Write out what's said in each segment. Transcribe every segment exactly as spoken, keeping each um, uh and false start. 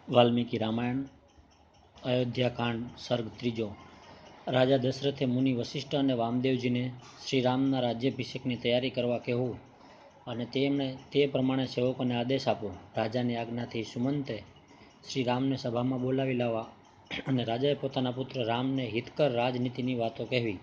વાલ્મીકી રામાયણ અયોધ્યાકાંડ સર્ગ ત્રીજો. રાજા દશરથે મુનિ વશિષ્ઠ અને વામદેવજીને શ્રીરામના રાજ્યાભિષેકની તૈયારી કરવા કહેવું અને તેમણે તે પ્રમાણે સેવકોને આદેશ આપો. રાજાની આજ્ઞાથી સુમંતે શ્રીરામને સભામાં બોલાવી લાવવા અને રાજાએ પોતાના પુત્ર રામને હિતકર રાજનીતિની વાતો કહેવી.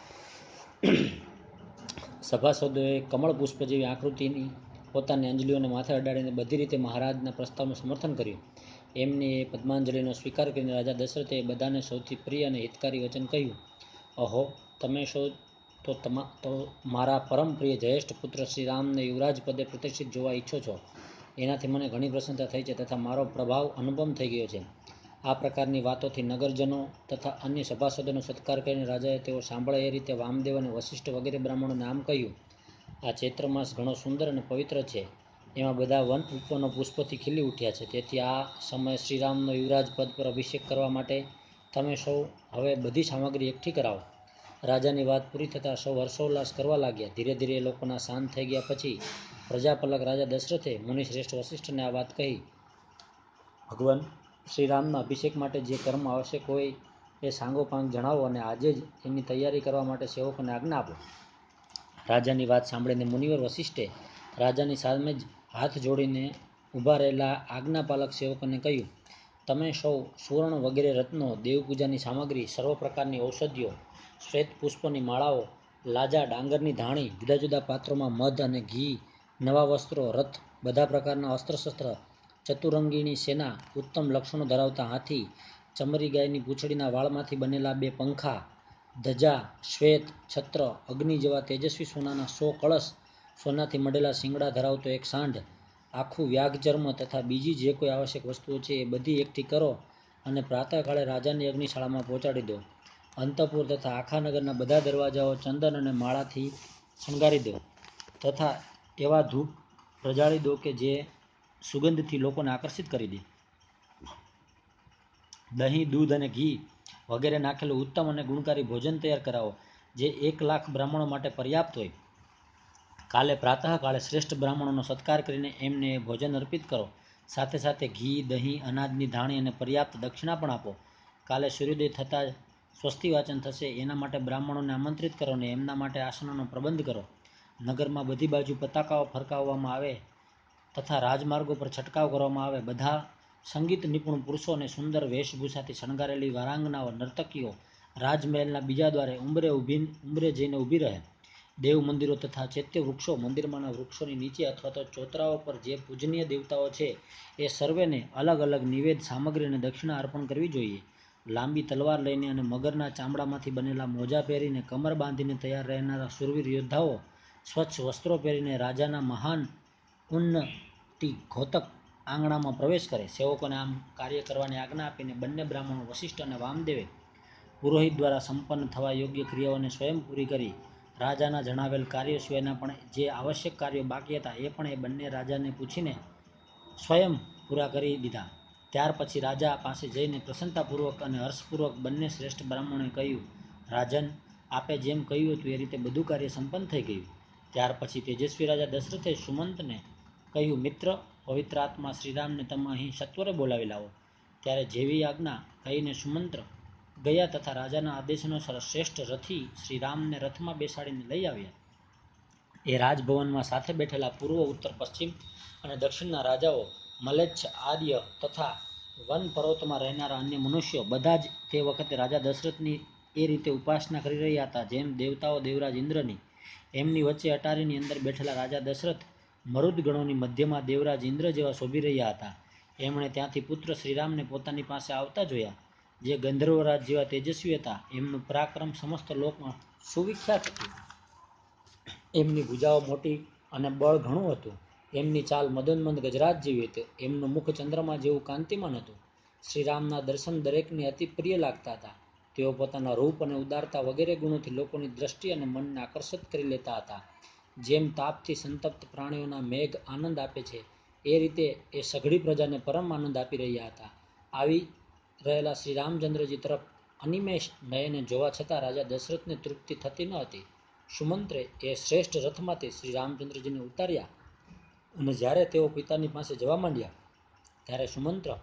સભાસદોએ કમળ પુષ્પ જેવી આકૃતિની પોતાની અંજલિઓને માથે અડાડીને બધી રીતે મહારાજના પ્રસ્તાવનું સમર્થન કર્યું. એમની એ પદ્માંજલિનો સ્વીકાર કરીને રાજા દશરથે એ બધાને સૌથી પ્રિય અને હિતકારી વચન કહ્યું. અહો, તમે સૌ તો તમા તો મારા પરમ પ્રિય જ્યેષ્ઠ પુત્ર શ્રીરામને યુવરાજ પદે પ્રતિષ્ઠિત જોવા ઈચ્છો છો. એનાથી મને ઘણી પ્રસન્નતા થઈ છે તથા મારો પ્રભાવ અનુપમ થઈ ગયો છે. આ પ્રકારની વાતોથી નગરજનો તથા અન્ય સભાસદોનો સત્કાર કરીને રાજાએ તેઓ સાંભળે એ રીતે વામદેવ અને વશિષ્ઠ વગેરે બ્રાહ્મણોને આમ કહ્યું. આ ચૈત્ર માસ ઘણો સુંદર અને પવિત્ર છે. એમાં બધા વન ઉપવનો પુષ્પોથી ખીલી ઉઠ્યા છે. તેથી આ સમયે શ્રીરામનો યુવરાજ પદ પર અભિષેક કરવા માટે તમે સૌ હવે બધી સામગ્રી એકઠી કરાવો. રાજાની વાત પૂરી થતાં સૌ હર્ષોલ્લાસ કરવા લાગ્યા. ધીરે ધીરે એ લોકોના શાંત થઈ ગયા પછી પ્રજાપલક રાજા દશરથે મુનિશ્રેષ્ઠ વશિષ્ઠને આ વાત કહી. ભગવાન શ્રીરામના અભિષેક માટે જે કર્મ આવશ્યક હોય એ સાંગોપાંગ જણાવો અને આજે જ એની તૈયારી કરવા માટે સેવકોને આજ્ઞા આપો. રાજાની વાત સાંભળીને મુનિવર વશિષ્ઠે રાજાની સામે જ હાથ જોડીને ઊભા રહેલા આજ્ઞાપાલક સેવકોને કહ્યું. તમે સૌ સુવર્ણ વગેરે રત્નો, દેવપૂજાની સામગ્રી, સર્વ પ્રકારની ઔષધિઓ, શ્વેત પુષ્પોની માળાઓ, લાજા, ડાંગરની ધાણી, જુદા જુદા પાત્રોમાં મધ અને ઘી, નવા વસ્ત્રો, રથ, બધા પ્રકારના અસ્ત્રશસ્ત્ર, ચતુરંગીણી સેના, ઉત્તમ લક્ષણો ધરાવતા હાથી, ચમરી ગાયની પૂંછડીના વાળમાંથી બનેલા બે પંખા, ધજા, શ્વેત છત્ર, અગ્નિ જેવા તેજસ્વી સોનાના સો કળશ, સોનાથી મઢેલા શિંગડા ધરાવતો એક સાંઢ, આખું વ્યાઘચર્મ તથા બીજી જે કોઈ આવશ્યક વસ્તુઓ છે એ બધી એકઠી કરો અને પ્રાતઃકાળે રાજાની અગ્નિશાળામાં પહોંચાડી દો. અંતઃપુર તથા આખા નગરના બધા દરવાજાઓ ચંદન અને માળાથી શણગારી દો તથા એવા ધૂપ પ્રજાળી દો કે જે સુગંધથી લોકોને આકર્ષિત કરી દે. દહીં, દૂધ અને ઘી વગેરે નાખેલું ઉત્તમ અને ગુણકારી ભોજન તૈયાર કરાવો જે એક લાખ બ્રાહ્મણો માટે પર્યાપ્ત હોય. કાલે પ્રાતઃકાળે શ્રેષ્ઠ બ્રાહ્મણોનો સત્કાર કરીને એમને એ ભોજન અર્પિત કરો. સાથે સાથે ઘી, દહીં, અનાજની ધાણી અને પર્યાપ્ત દક્ષિણા પણ આપો. કાલે સૂર્યોદય થતાં જ સ્વસ્તિ વાચન થશે એના માટે બ્રાહ્મણોને આમંત્રિત કરો અને એમના માટે આસનોનો પ્રબંધ કરો. નગરમાં બધી બાજુ પતાકાઓ ફરકાવવામાં આવે તથા રાજમાર્ગો પર છંટકાવ કરવામાં આવે. બધા સંગીત નિપુણ પુરુષો અને સુંદર વેશભૂષાથી શણગારેલી વારાંગનાઓ, નર્તકીઓ રાજમહેલના બીજા દ્વારે ઉંબરે ઊભી ઉંબરે જઈને ઊભી રહે. દેવ મંદિરો તથા ચૈત્ય વૃક્ષો, મંદિરમાંના વૃક્ષોની નીચે અથવા તો ચોતરાઓ પર જે પૂજનીય દેવતાઓ છે એ સર્વેને અલગ અલગ નિવેદ સામગ્રી અને દક્ષિણા અર્પણ કરવી જોઈએ. લાંબી તલવાર લઈને અને મગરના ચામડામાંથી બનેલા મોજા પહેરીને કમર બાંધીને તૈયાર રહેનારા શૂરવીર યોદ્ધાઓ સ્વચ્છ વસ્ત્રો પહેરીને રાજાના મહાન ઉન્નતિ ઘોતક આંગણામાં પ્રવેશ કરે. સેવકોને આમ કાર્ય કરવાની આજ્ઞા આપીને બંને બ્રાહ્મણો વશિષ્ઠ અને વામદેવે પુરોહિત દ્વારા સંપન્ન થવા યોગ્ય ક્રિયાઓને સ્વયં પૂરી કરી. રાજાના જણાવેલ કાર્યો સિવાયના પણ જે આવશ્યક કાર્યો બાકી હતા એ પણ એ બંને રાજાને પૂછીને સ્વયં પૂરા કરી દીધા. ત્યાર પછી રાજા પાસે જઈને પ્રસન્નતાપૂર્વક અને હર્ષપૂર્વક બંને શ્રેષ્ઠ બ્રાહ્મણોએ કહ્યું. રાજન, આપે જેમ કહ્યું હતું એ રીતે બધું કાર્ય સંપન્ન થઈ ગયું. ત્યાર પછી તેજસ્વી રાજા દશરથે સુમંતને કહ્યું. મિત્ર, પવિત્ર આત્મા શ્રીરામને તમે અહીં સત્વરે બોલાવી લાવો. ત્યારે જેવી આજ્ઞા કહીને સુમંત્ર ગયા તથા રાજાના આદેશાનુસાર શ્રેષ્ઠ રથી શ્રીરામને રથમાં બેસાડીને લઈ આવ્યા. એ રાજભવનમાં સાથે બેઠેલા પૂર્વ, ઉત્તર, પશ્ચિમ અને દક્ષિણના રાજાઓ, મલેચ્છ, આર્ય તથા વન પર્વતોમાં રહેનારા અન્ય મનુષ્યો બધા જ તે વખતે રાજા દશરથની એ રીતે ઉપાસના કરી રહ્યા હતા જેમ દેવતાઓ દેવરાજ ઇન્દ્રની. એમની વચ્ચે અટારીની અંદર બેઠેલા રાજા દશરથ મરુદગણોની મધ્યમાં દેવરાજ ઇન્દ્ર જેવા શોભી રહ્યા હતા. એમણે ત્યાંથી પુત્ર શ્રીરામને પોતાની પાસે આવતા જોયા, જે ગંધર્વરાજ જેવા તેજસ્વી હતા. એમનું પરાક્રમ સમસ્ત લોકમાં સુવિખ્યાત હતું. એમની ભુજાઓ મોટી અને બળ ઘણું હતું. એમની ચાલ મદોન્મદ ગજરાજ જેવી હતી. એમનું મુખ ચંદ્રમા જેવું કાંતિમાન હતું. શ્રીરામના દર્શન દરેકને અતિ પ્રિય લાગતા હતા. તેઓ પોતાના રૂપ અને ઉદારતા વગેરે ગુણોથી લોકોની દ્રષ્ટિ અને મનને આકર્ષિત કરી લેતા હતા. જેમ તાપથી સંતપ્ત પ્રાણીઓના મેઘ આનંદ આપે છે એ રીતે એ સઘળી પ્રજાને પરમ આનંદ આપી રહ્યા હતા. આવી રહેલા શ્રી રામચંદ્રજી તરફ અનિમેષ નયને જોવા છતાં રાજા દશરથને તૃપ્તિ થતી ન હતી. સુમંત્રે એ શ્રેષ્ઠ રથમાંથી શ્રી રામચંદ્રજીને ઉતાર્યા અને જ્યારે તેઓ પિતાની પાસે જવા માંડ્યા ત્યારે સુમંત્ર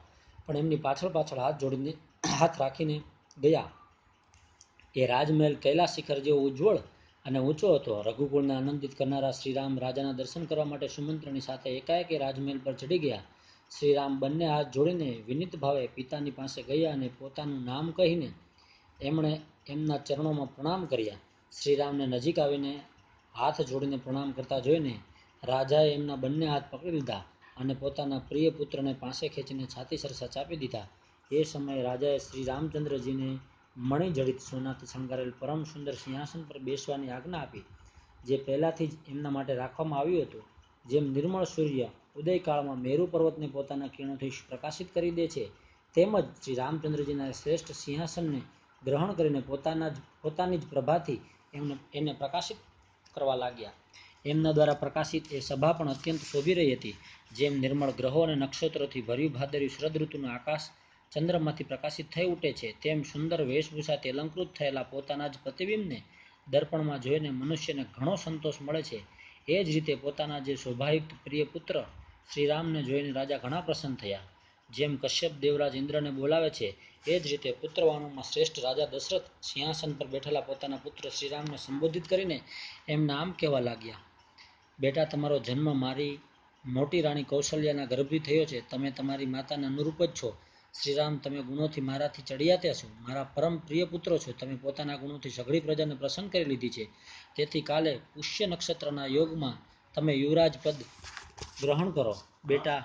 પણ એમની પાછળ પાછળ હાથ જોડીને હાથ રાખીને ગયા. એ રાજમહેલ કૈલાસ શિખર જેવો ઉજ્જવળ અને ઊંચો હતો. રઘુકુળને આનંદિત કરનારા શ્રીરામ રાજાના દર્શન કરવા માટે સુમંત્રની સાથે એકાએક રાજમહેલ પર ચડી ગયા. શ્રીરામ બંને હાથ જોડીને વિનીત ભાવે પિતાની પાસે ગયા અને પોતાનું નામ કહીને એમણે એમના ચરણોમાં પ્રણામ કર્યા. શ્રીરામને નજીક આવીને હાથ જોડીને પ્રણામ કરતા જોઈને રાજાએ એમના બંને હાથ પકડી લીધા અને પોતાના પ્રિય પુત્રને પાસે ખેંચીને છાતીસર સચાપી દીધા. એ સમયે રાજાએ શ્રી રામચંદ્રજીને મણિજડિત સોનાથી શણગારેલ પરમ સુંદર સિંહાસન પર બેસવાની આજ્ઞા આપી, જે પહેલાથી જ એમના માટે રાખવામાં આવ્યું હતું. જેમ નિર્મળ સૂર્ય ઉદયકાળમાં મેરુ પર્વતને પોતાના કિરણોથી પ્રકાશિત કરી દે છે, તેમજ શ્રી રામચંદ્રજીના શ્રેષ્ઠ સિંહાસનને ગ્રહણ કરીને પોતાના જ પોતાની જ પ્રભાથી એમને એને પ્રકાશિત કરવા લાગ્યા. એમના દ્વારા પ્રકાશિત એ સભા પણ અત્યંત શોભી રહી હતી. જેમ નિર્મળ ગ્રહો અને નક્ષત્રોથી ભર્યું ભાદરવી શરદ ઋતુનું આકાશ ચંદ્રમાંથી પ્રકાશિત થઈ ઉઠે છે, તેમ સુંદર વેશભૂષાથી અલંકૃત થયેલા પોતાના જ પ્રતિબિંબને દર્પણમાં જોઈને મનુષ્યને ઘણો સંતોષ મળે છે. એ જ રીતે પોતાના જે શોભાયુક્ત પ્રિય પુત્ર શ્રીરામને જોઈને રાજા ઘણા પ્રસન્ન થયા. જેમ કશ્યપ દેવરાજ ઇન્દ્રને બોલાવે છે, એ જ રીતે પુત્રવાણોમાં શ્રેષ્ઠ રાજા દશરથ સિંહાસન પર બેઠેલા પોતાના પુત્ર શ્રીરામને સંબોધિત કરીને એમને આમ કહેવા લાગ્યા: બેટા, તમારો જન્મ મારી મોટી રાણી કૌશલ્યાના ગર્ભથી થયો છે. તમે તમારી માતાને અનુરૂપ જ છો. શ્રીરામ, તમે ગુણોથી મારાથી ચડિયાતા છો. મારા પરમ પ્રિય પુત્રો છો. તમે પોતાના ગુણોથી સઘળી પ્રજાને પ્રસન્ન કરી લીધી છે. તેથી કાલે પુષ્ય નક્ષત્રના યોગમાં તમે યુવરાજ પદ ગ્રહણ કરો. બેટા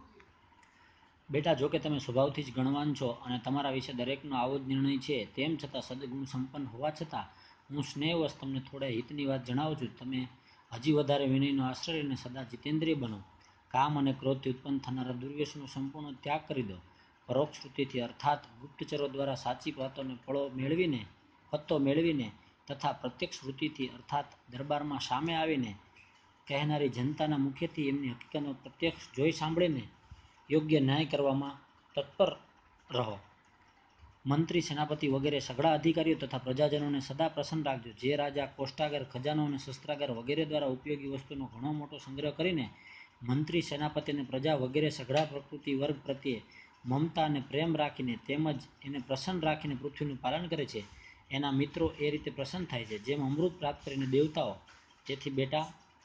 બેટા જોકે તમે સ્વભાવથી જ ગણવાન છો અને તમારા વિશે દરેકનો આવો જ નિર્ણય છે, તેમ છતાં સદગુણ સંપન્ન હોવા છતાં હું સ્નેહવશ તમને થોડા હિતની વાત જણાવું છું. તમે હજી વધારે વિનયનો આશ્રય લઈને સદા જીતેન્દ્રિય બનો. કામ અને ક્રોધથી ઉત્પન્ન થનારા દુર્વ્યસનનો સંપૂર્ણ ત્યાગ કરી દો. પરોક્ષ વૃત્તિથી અર્થાત ગુપ્તચરો દ્વારા સાચી વાતોને ફળો મેળવીને ફતો મેળવીને તથા પ્રત્યક્ષ વૃત્તિથી અર્થાત દરબારમાં સામે આવીને કહેનારી જનતાના મુખેથી એમની હકીકતનો પ્રત્યક્ષ જોઈ સાંભળીને યોગ્ય ન્યાય કરવામાં તત્પર રહો. મંત્રી, સેનાપતિ વગેરે સઘળા અધિકારીઓ તથા પ્રજાજનોને સદા પ્રસન્ન રાખજો. જે રાજા કોષ્ટાગાર, ખજાનો અને શસ્ત્રાગાર વગેરે દ્વારા ઉપયોગી વસ્તુનો ઘણો મોટો સંગ્રહ કરીને મંત્રી, સેનાપતિ અને પ્રજા વગેરે સઘળા પ્રકૃતિ વર્ગ પ્રત્યે મમતા અને પ્રેમ રાખીને તેમજ એને પ્રસન્ન રાખીને પૃથ્વીનું પાલન કરે છે, એના મિત્રો એ રીતે પ્રસન્ન થાય છે જેમ અમૃત પ્રાપ્ત કરીને દેવતાઓ. તેથી બેટા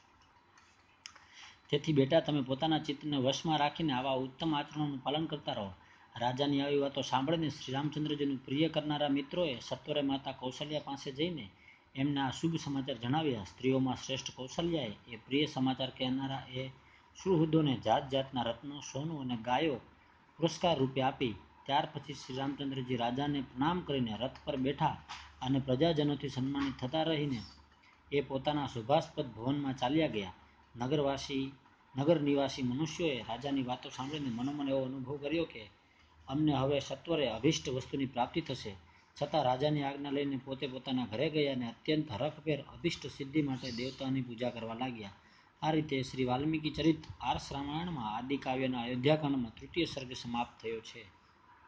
તેથી બેટા તમે પોતાના ચિત્તને વશમાં રાખીને આવા ઉત્તમ આચરણોનું પાલન કરતા રહો. રાજાની આવી વાતો સાંભળીને શ્રી રામચંદ્રજીનું પ્રિય કરનારા મિત્રોએ સત્વરે માતા કૌશલ્યા પાસે જઈને એમને આ શુભ સમાચાર જણાવ્યા. સ્ત્રીઓમાં શ્રેષ્ઠ કૌશલ્યાએ એ પ્રિય સમાચાર કહેનારા એ સુહૃદોને જાત જાતના રત્નો, સોનું અને ગાયો પુરસ્કાર રૂપે આપી. ત્યાર પછી શ્રી રામચંદ્રજી રાજાને પ્રણામ કરીને રથ પર બેઠા અને પ્રજાજનોથી સન્માનિત થતા રહીને એ પોતાના શોભાસ્પદ ભવનમાં ચાલ્યા ગયા. નગરવાસી નગર નિવાસી મનુષ્યોએ રાજાની વાતો સાંભળીને મનોમન એવો અનુભવ કર્યો કે અમને હવે સત્વરે અભિષ્ટ વસ્તુની પ્રાપ્તિ થશે. છતાં રાજાની આજ્ઞા લઈને પોતે પોતાના ઘરે ગયા અને અત્યંત હરખભેર અભિષ્ટ સિદ્ધિ માટે દેવતાઓની પૂજા કરવા લાગ્યા. આ રીતે શ્રી વાલ્મીકી ચરિત આર્ષ રામાયણમાં આદિકાવ્યના અયોધ્યાકાંડમાં તૃતીય સર્ગ સમાપ્ત થયો છે.